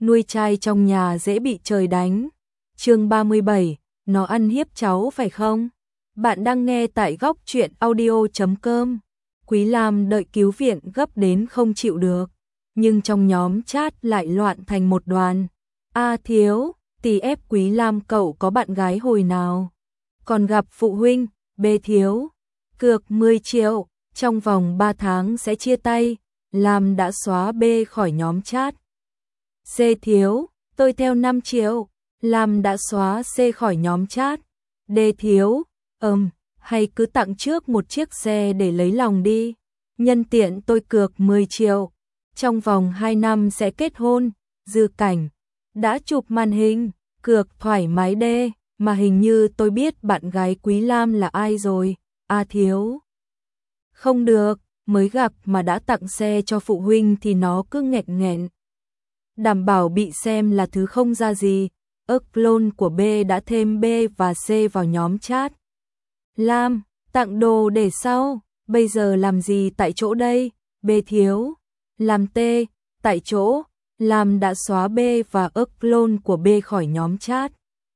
nuôi trai trong nhà dễ bị trời đánh. Chương 37, nó ăn hiếp cháu phải không? Bạn đang nghe tại góc truyện audio.com. Quý Lam đợi cứu viện gấp đến không chịu được, nhưng trong nhóm chat lại loạn thành một đoàn. A Thiếu, tì ép Quý Lam cậu có bạn gái hồi nào? Còn gặp phụ huynh, B Thiếu, cược 10 triệu, trong vòng 3 tháng sẽ chia tay. Lam đã xóa B khỏi nhóm chat. C Thiếu, tôi theo 5 triệu. Lam đã xóa C khỏi nhóm chat. D Thiếu, hay cứ tặng trước một chiếc xe để lấy lòng đi. Nhân tiện tôi cược 10 triệu. Trong vòng 2 năm sẽ kết hôn. Dư Cảnh, đã chụp màn hình, cược thoải mái D, mà hình như tôi biết bạn gái Quý Lam là ai rồi. A Thiếu, không được, mới gặp mà đã tặng xe cho phụ huynh thì nó cứ nghẹn nghẹn. Đảm bảo bị xem là thứ không ra gì. Clone của B đã thêm B và C vào nhóm chat. Lam, tặng đồ để sau, bây giờ làm gì tại chỗ đây? B Thiếu, làm T, tại chỗ. Lam đã xóa B và clone của B khỏi nhóm chat.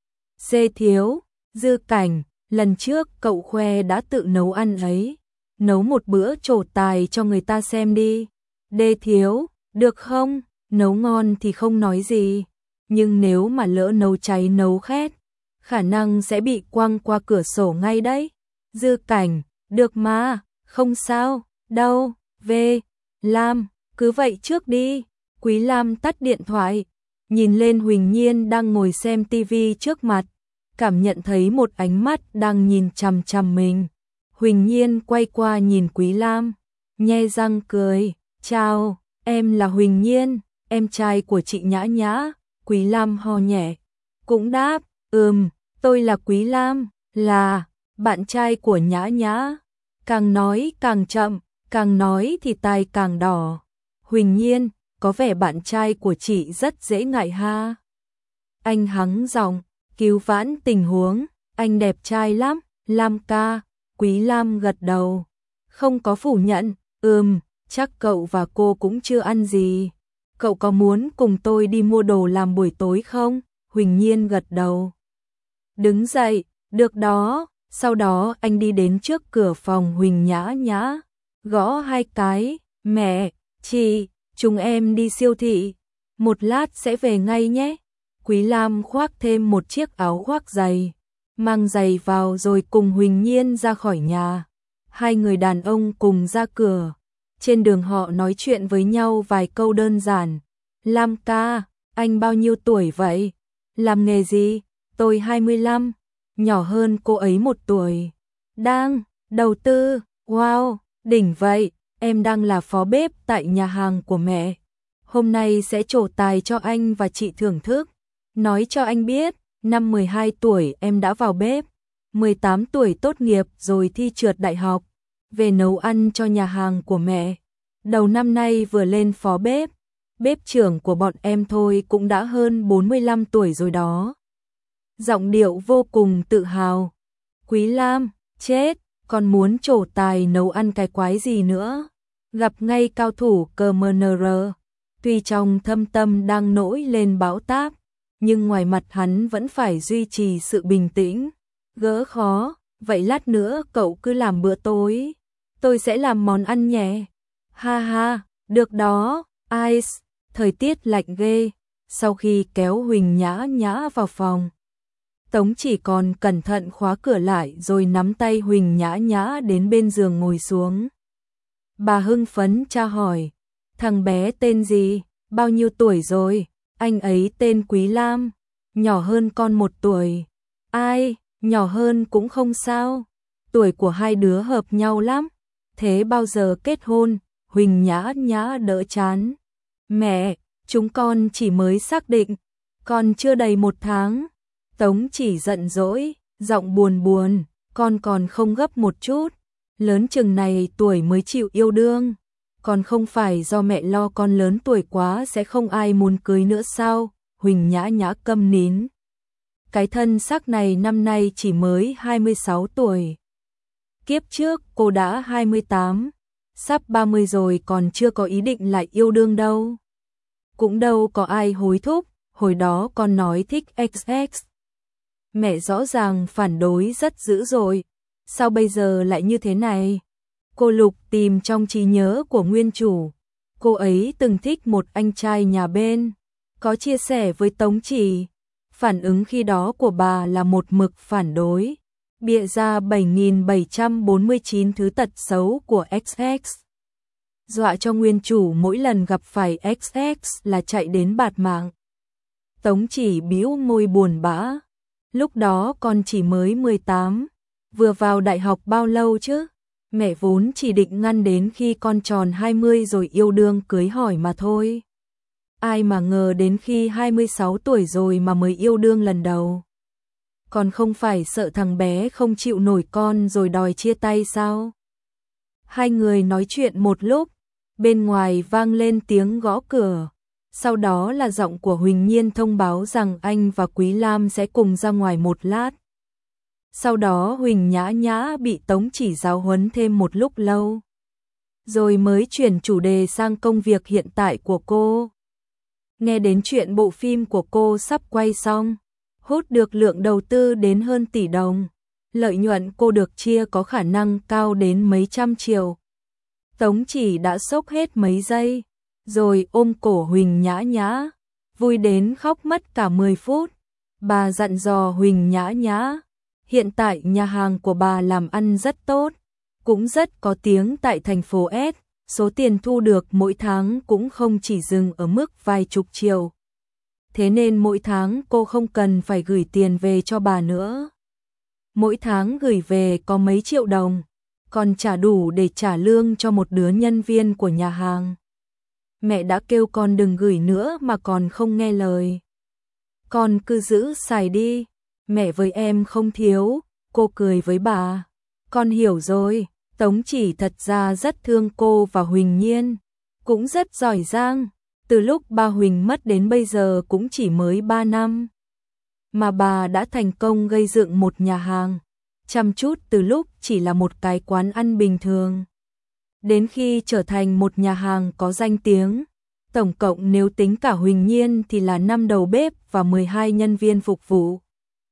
C Thiếu, Dư Cảnh, lần trước cậu khoe đã tự nấu ăn ấy. Nấu một bữa trổ tài cho người ta xem đi. D Thiếu, được không? Nấu ngon thì không nói gì, nhưng nếu mà lỡ nấu cháy nấu khét, khả năng sẽ bị quăng qua cửa sổ ngay đấy. Dư Cảnh, được mà, không sao, đâu. V. Lam, cứ vậy trước đi. Quý Lam tắt điện thoại, nhìn lên Huỳnh Nhiên đang ngồi xem tivi trước mặt, cảm nhận thấy một ánh mắt đang nhìn chằm chằm mình. Huỳnh Nhiên quay qua nhìn Quý Lam, nhe răng cười, chào, em là Huỳnh Nhiên, em trai của chị Nhã Nhã. Quý Lam ho nhẹ, cũng đáp, tôi là Quý Lam, là bạn trai của Nhã Nhã. Càng nói càng chậm, càng nói thì tai càng đỏ. Huỳnh Nhiên, có vẻ bạn trai của chị rất dễ ngại ha. Anh hắng giọng, cứu vãn tình huống, anh đẹp trai lắm, Lam ca. Quý Lam gật đầu, không có phủ nhận, chắc cậu và cô cũng chưa ăn gì. Cậu có muốn cùng tôi đi mua đồ làm buổi tối không? Huỳnh Nhiên gật đầu. Đứng dậy, được đó. Sau đó anh đi đến trước cửa phòng Huỳnh Nhã Nhã, gõ 2 cái, mẹ, chị, chúng em đi siêu thị, một lát sẽ về ngay nhé. Quý Lam khoác thêm một chiếc áo khoác dày, mang giày vào rồi cùng Huỳnh Nhiên ra khỏi nhà. Hai người đàn ông cùng ra cửa. Trên đường họ nói chuyện với nhau vài câu đơn giản. Lam ca, anh bao nhiêu tuổi vậy? Làm nghề gì? Tôi 25, nhỏ hơn cô ấy 1 tuổi. Đang đầu tư, wow, đỉnh vậy, em đang là phó bếp tại nhà hàng của mẹ. Hôm nay sẽ trổ tài cho anh và chị thưởng thức. Nói cho anh biết, năm 12 tuổi em đã vào bếp, 18 tuổi tốt nghiệp rồi thi trượt đại học, về nấu ăn cho nhà hàng của mẹ. Đầu năm nay vừa lên phó bếp, bếp trưởng của bọn em thôi cũng đã hơn 45 tuổi rồi đó. Giọng điệu vô cùng tự hào. Quý Lam, chết, còn muốn trổ tài nấu ăn cái quái gì nữa. Gặp ngay cao thủ CMNR, tuy trong thâm tâm đang nổi lên bão táp, nhưng ngoài mặt hắn vẫn phải duy trì sự bình tĩnh. Gỡ khó, vậy lát nữa cậu cứ làm bữa tối, tôi sẽ làm món ăn nhé. Ha ha, được đó, Ice, thời tiết lạnh ghê. Sau khi kéo Huỳnh Nhã Nhã vào phòng, Tống chỉ còn cẩn thận khóa cửa lại rồi nắm tay Huỳnh Nhã Nhã đến bên giường ngồi xuống. Bà hưng phấn tra hỏi, thằng bé tên gì, bao nhiêu tuổi rồi? Anh ấy tên Quý Lam, nhỏ hơn con 1 tuổi. Ai, nhỏ hơn cũng không sao, tuổi của hai đứa hợp nhau lắm. Thế bao giờ kết hôn? Huỳnh Nhã Nhã đỡ chán. Mẹ, chúng con chỉ mới xác định, còn chưa đầy 1 tháng. Tống chỉ giận dỗi, giọng buồn buồn, con còn không gấp một chút, lớn chừng này tuổi mới chịu yêu đương, còn không phải do mẹ lo con lớn tuổi quá sẽ không ai muốn cưới nữa sao? Huỳnh Nhã Nhã câm nín. Cái thân xác này năm nay chỉ mới 26 tuổi. Kiếp trước cô đã 28, sắp 30 rồi còn chưa có ý định lại yêu đương đâu. cũng đâu có ai hối thúc, hồi đó con nói thích XX. Mẹ rõ ràng phản đối rất dữ rồi, sao bây giờ lại như thế này? Cô Lục tìm trong trí nhớ của nguyên chủ, cô ấy từng thích một anh trai nhà bên, có chia sẻ với Tống Chỉ. Phản ứng khi đó của bà là một mực phản đối, bịa ra 7749 thứ tật xấu của XX. Dọa cho nguyên chủ mỗi lần gặp phải XX là chạy đến bạt mạng. Tống Chỉ bĩu môi buồn bã, lúc đó con chỉ mới 18, vừa vào đại học bao lâu chứ? Mẹ vốn chỉ định ngăn đến khi con tròn 20 rồi yêu đương cưới hỏi mà thôi. Ai mà ngờ đến khi 26 tuổi rồi mà mới yêu đương lần đầu. Còn không phải sợ thằng bé không chịu nổi con rồi đòi chia tay sao? Hai người nói chuyện một lúc, bên ngoài vang lên tiếng gõ cửa. Sau đó là giọng của Huỳnh Nhiên thông báo rằng anh và Quý Lam sẽ cùng ra ngoài một lát. Sau đó Huỳnh Nhã Nhã bị Tống Chỉ giáo huấn thêm một lúc lâu. Rồi mới chuyển chủ đề sang công việc hiện tại của cô. Nghe đến chuyện bộ phim của cô sắp quay xong, hút được lượng đầu tư đến hơn tỷ đồng. Lợi nhuận cô được chia có khả năng cao đến mấy trăm triệu. Tống Chỉ đã sốc hết mấy giây, rồi ôm cổ Huỳnh Nhã Nhã, vui đến khóc mất cả 10 phút. Bà dặn dò Huỳnh Nhã Nhã, hiện tại nhà hàng của bà làm ăn rất tốt, cũng rất có tiếng tại thành phố S, số tiền thu được mỗi tháng cũng không chỉ dừng ở mức vài chục triệu. Thế nên mỗi tháng cô không cần phải gửi tiền về cho bà nữa. Mỗi tháng gửi về có mấy triệu đồng, còn trả đủ để trả lương cho một đứa nhân viên của nhà hàng. Mẹ đã kêu con đừng gửi nữa mà còn không nghe lời. Con cứ giữ xài đi, mẹ với em không thiếu, cô cười với bà. Con hiểu rồi, Tống Chỉ thật ra rất thương cô và Huỳnh Nhiên, cũng rất giỏi giang. Từ lúc ba Huỳnh mất đến bây giờ cũng chỉ mới 3 năm. Mà bà đã thành công gây dựng một nhà hàng, chăm chút từ lúc chỉ là một cái quán ăn bình thường. Đến khi trở thành một nhà hàng có danh tiếng, tổng cộng nếu tính cả Huỳnh Nhiên thì là 5 đầu bếp và 12 nhân viên phục vụ.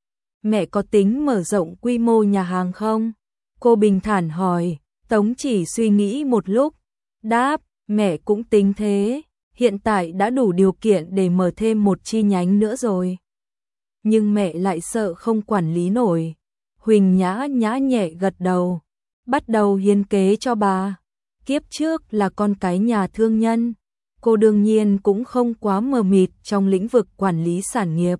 Mẹ có tính mở rộng quy mô nhà hàng không? Cô bình thản hỏi. Tống Chỉ suy nghĩ một lúc, đáp, mẹ cũng tính thế, hiện tại đã đủ điều kiện để mở thêm một chi nhánh nữa rồi. Nhưng mẹ lại sợ không quản lý nổi. Huỳnh Nhã Nhã nhẹ gật đầu, bắt đầu hiến kế cho bà. Kiếp trước là con cái nhà thương nhân, cô đương nhiên cũng không quá mờ mịt trong lĩnh vực quản lý sản nghiệp.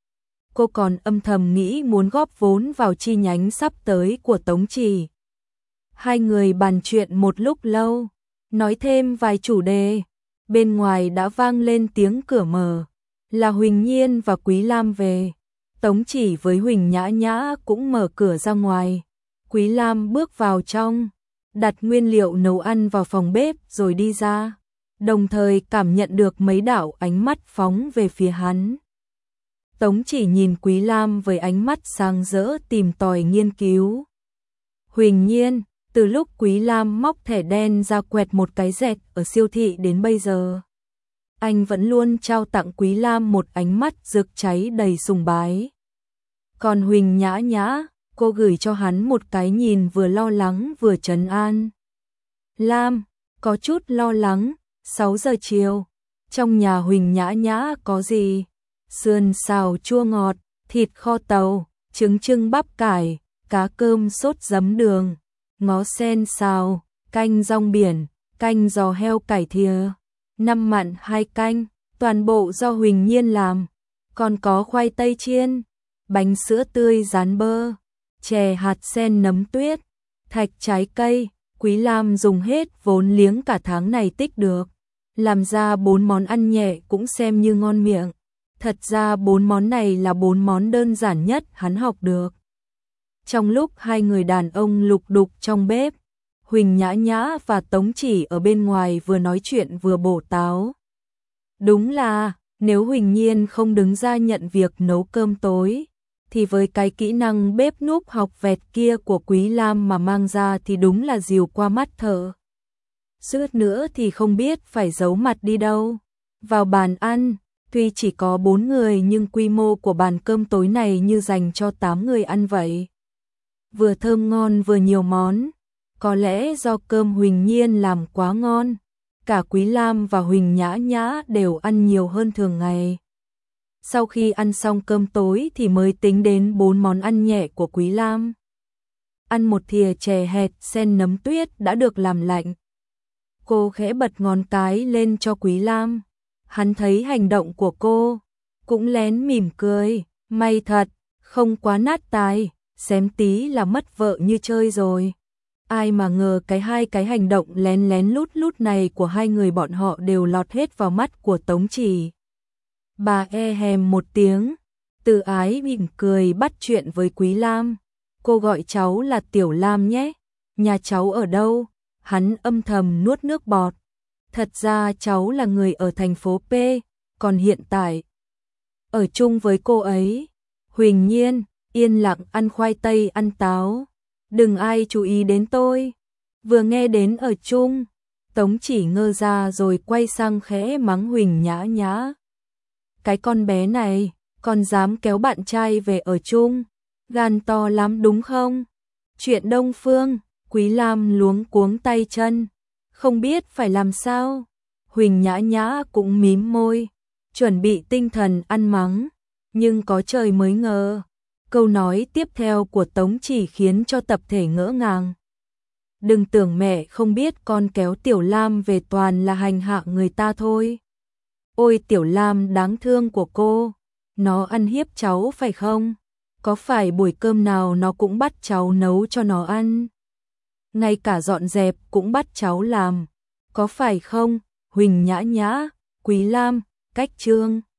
Cô còn âm thầm nghĩ muốn góp vốn vào chi nhánh sắp tới của Tống Chỉ. Hai người bàn chuyện một lúc lâu, nói thêm vài chủ đề. Bên ngoài đã vang lên tiếng cửa mở, là Huỳnh Nhiên và Quý Lam về. Tống Chỉ với Huỳnh Nhã Nhã cũng mở cửa ra ngoài. Quý Lam bước vào trong, đặt nguyên liệu nấu ăn vào phòng bếp rồi đi ra, đồng thời cảm nhận được mấy đạo ánh mắt phóng về phía hắn. Tống Chỉ nhìn Quý Lam với ánh mắt sáng rỡ tìm tòi nghiên cứu. Huỳnh Nhiên, từ lúc Quý Lam móc thẻ đen ra quẹt một cái dẹt ở siêu thị đến bây giờ, anh vẫn luôn trao tặng Quý Lam một ánh mắt rực cháy đầy sùng bái. Còn Huỳnh Nhã Nhã, cô gửi cho hắn một cái nhìn vừa lo lắng vừa trấn an. Lam, có chút lo lắng, 6 giờ chiều, trong nhà Huỳnh Nhã Nhã có gì? Sườn xào chua ngọt, thịt kho tàu, trứng trưng bắp cải, cá cơm sốt giấm đường, ngó sen xào, canh rong biển, canh giò heo cải thìa, 5 mặn 2 canh, toàn bộ do Huỳnh Nhiên làm. Còn có khoai tây chiên, bánh sữa tươi rán bơ, chè hạt sen nấm tuyết, thạch trái cây. Quý Lam dùng hết vốn liếng cả tháng này tích được, làm ra 4 món ăn nhẹ cũng xem như ngon miệng. Thật ra 4 món này là 4 món đơn giản nhất hắn học được. Trong lúc hai người đàn ông lục đục trong bếp, Huỳnh Nhã Nhã và Tống Chỉ ở bên ngoài vừa nói chuyện vừa bổ táo. Đúng là, nếu Huỳnh Nhiên không đứng ra nhận việc nấu cơm tối, thì với cái kỹ năng bếp núc học vẹt kia của Quý Lam mà mang ra thì đúng là dìu qua mắt thợ. Suốt nữa thì không biết phải giấu mặt đi đâu. Vào bàn ăn, tuy chỉ có 4 người nhưng quy mô của bàn cơm tối này như dành cho 8 người ăn vậy. Vừa thơm ngon vừa nhiều món, có lẽ do cơm Huỳnh Nhiên làm quá ngon, cả Quý Lam và Huỳnh Nhã Nhã đều ăn nhiều hơn thường ngày. Sau khi ăn xong cơm tối thì mới tính đến 4 món ăn nhẹ của Quý Lam. Ăn một thìa chè hẹt sen nấm tuyết đã được làm lạnh. Cô khẽ bật ngón cái lên cho Quý Lam. Hắn thấy hành động của cô, cũng lén mỉm cười, may thật, không quá nát tai, xém tí là mất vợ như chơi rồi. Ai mà ngờ hai cái hành động lén lén lút lút này của hai người bọn họ đều lọt hết vào mắt của Tống Chỉ. Bà hèm một tiếng, Từ Ái mỉm cười bắt chuyện với Quý Lam. Cô gọi cháu là Tiểu Lam nhé, nhà cháu ở đâu? Hắn âm thầm nuốt nước bọt. Thật ra cháu là người ở thành phố P, còn hiện tại ở chung với cô ấy. Huỳnh Nhiên yên lặng ăn khoai tây ăn táo. Đừng ai chú ý đến tôi. Vừa nghe đến ở chung, Tống Chỉ ngơ ra rồi quay sang khẽ mắng Huỳnh Nhã Nhã. Cái con bé này, còn dám kéo bạn trai về ở chung, gan to lắm đúng không? Chuyện Đông Phương, Quý Lam luống cuống tay chân, không biết phải làm sao. Huỳnh Nhã Nhã cũng mím môi, chuẩn bị tinh thần ăn mắng, nhưng có trời mới ngờ. Câu nói tiếp theo của Tống Chỉ khiến cho tập thể ngỡ ngàng. Đừng tưởng mẹ không biết con kéo Tiểu Lam về toàn là hành hạ người ta thôi. Ôi Tiểu Lam đáng thương của cô, nó ăn hiếp cháu phải không? Có phải buổi cơm nào nó cũng bắt cháu nấu cho nó ăn? Ngay cả dọn dẹp cũng bắt cháu làm, có phải không? Huỳnh Nhã Nhã, Quý Lam, cách chương.